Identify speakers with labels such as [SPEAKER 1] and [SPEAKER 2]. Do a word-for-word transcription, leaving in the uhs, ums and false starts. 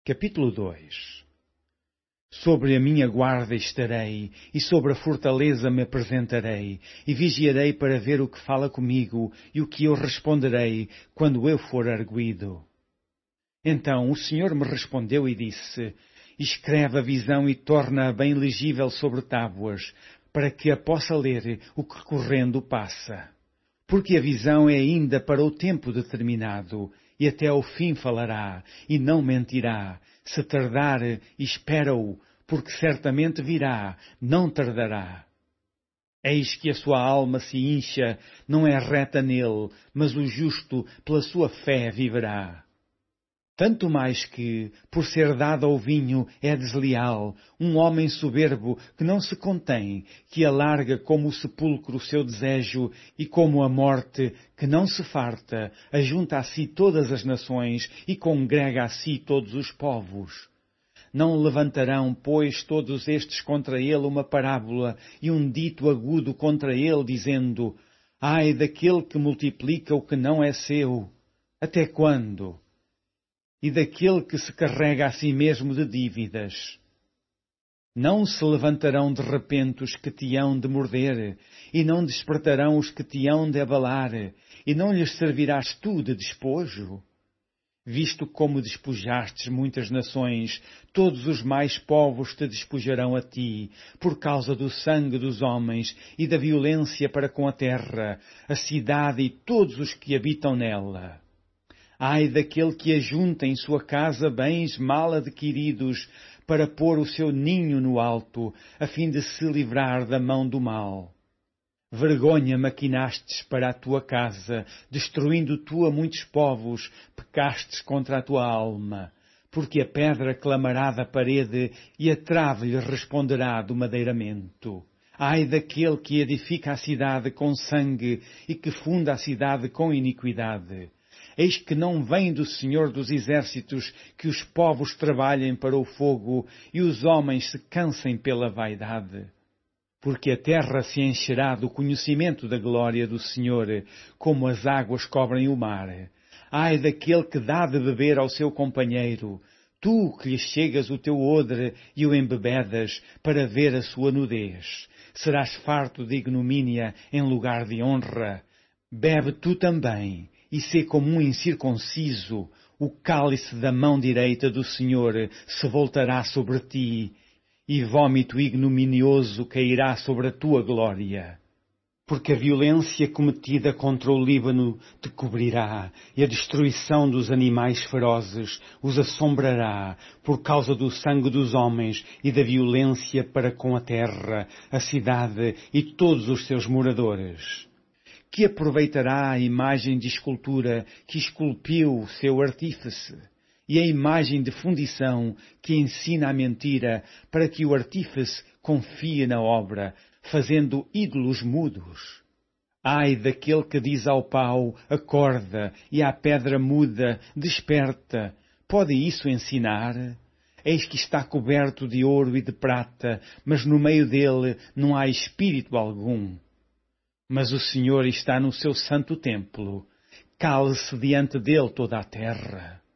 [SPEAKER 1] Capítulo dois. Sobre a minha guarda estarei, e sobre a fortaleza me apresentarei, e vigiarei para ver o que fala comigo, e o que eu responderei, quando eu for arguido. Então o Senhor me respondeu e disse: Escreve a visão e torna-a bem legível sobre tábuas, para que a possa ler o que correndo passa. Porque a visão é ainda para o tempo determinado, e até ao fim falará, e não mentirá. Se tardar, espera-o, porque certamente virá, não tardará. Eis que a sua alma se incha, não é reta nele, mas o justo pela sua fé viverá. Tanto mais que, por ser dado ao vinho, é desleal, um homem soberbo que não se contém, que alarga como o sepulcro o seu desejo, e como a morte, que não se farta, ajunta a si todas as nações e congrega a si todos os povos. Não levantarão, pois, todos estes contra ele uma parábola e um dito agudo contra ele, dizendo: Ai daquele que multiplica o que não é seu! Até quando? E daquele que se carrega a si mesmo de dívidas. Não se levantarão de repente os que te hão de morder, e não despertarão os que te hão de abalar, e não lhes servirás tu de despojo? Visto como despojastes muitas nações, todos os mais povos te despojarão a ti, por causa do sangue dos homens e da violência para com a terra, a cidade e todos os que habitam nela. Ai daquele que ajunta em sua casa bens mal adquiridos, para pôr o seu ninho no alto, a fim de se livrar da mão do mal. Vergonha maquinastes para a tua casa, destruindo tu a muitos povos, pecastes contra a tua alma. Porque a pedra clamará da parede e a trave lhe responderá do madeiramento. Ai daquele que edifica a cidade com sangue e que funda a cidade com iniquidade. Eis que não vem do Senhor dos Exércitos que os povos trabalhem para o fogo e os homens se cansem pela vaidade. Porque a terra se encherá do conhecimento da glória do Senhor, como as águas cobrem o mar. Ai daquele que dá de beber ao seu companheiro, tu que lhe chegas o teu odre e o embebedas para ver a sua nudez. Serás farto de ignomínia em lugar de honra. Bebe tu também, e sê como um incircunciso, o cálice da mão direita do Senhor se voltará sobre ti, e vômito ignominioso cairá sobre a tua glória. Porque a violência cometida contra o Líbano te cobrirá, e a destruição dos animais ferozes os assombrará, por causa do sangue dos homens e da violência para com a terra, a cidade e todos os seus moradores. Que aproveitará a imagem de escultura que esculpiu o seu artífice, e a imagem de fundição que ensina a mentira, para que o artífice confie na obra, fazendo ídolos mudos. Ai daquele que diz ao pau, acorda, e à pedra muda, desperta. Pode isso ensinar? Eis que está coberto de ouro e de prata, mas no meio dele não há espírito algum. Mas o Senhor está no seu santo templo. Cale-se diante dele toda a terra.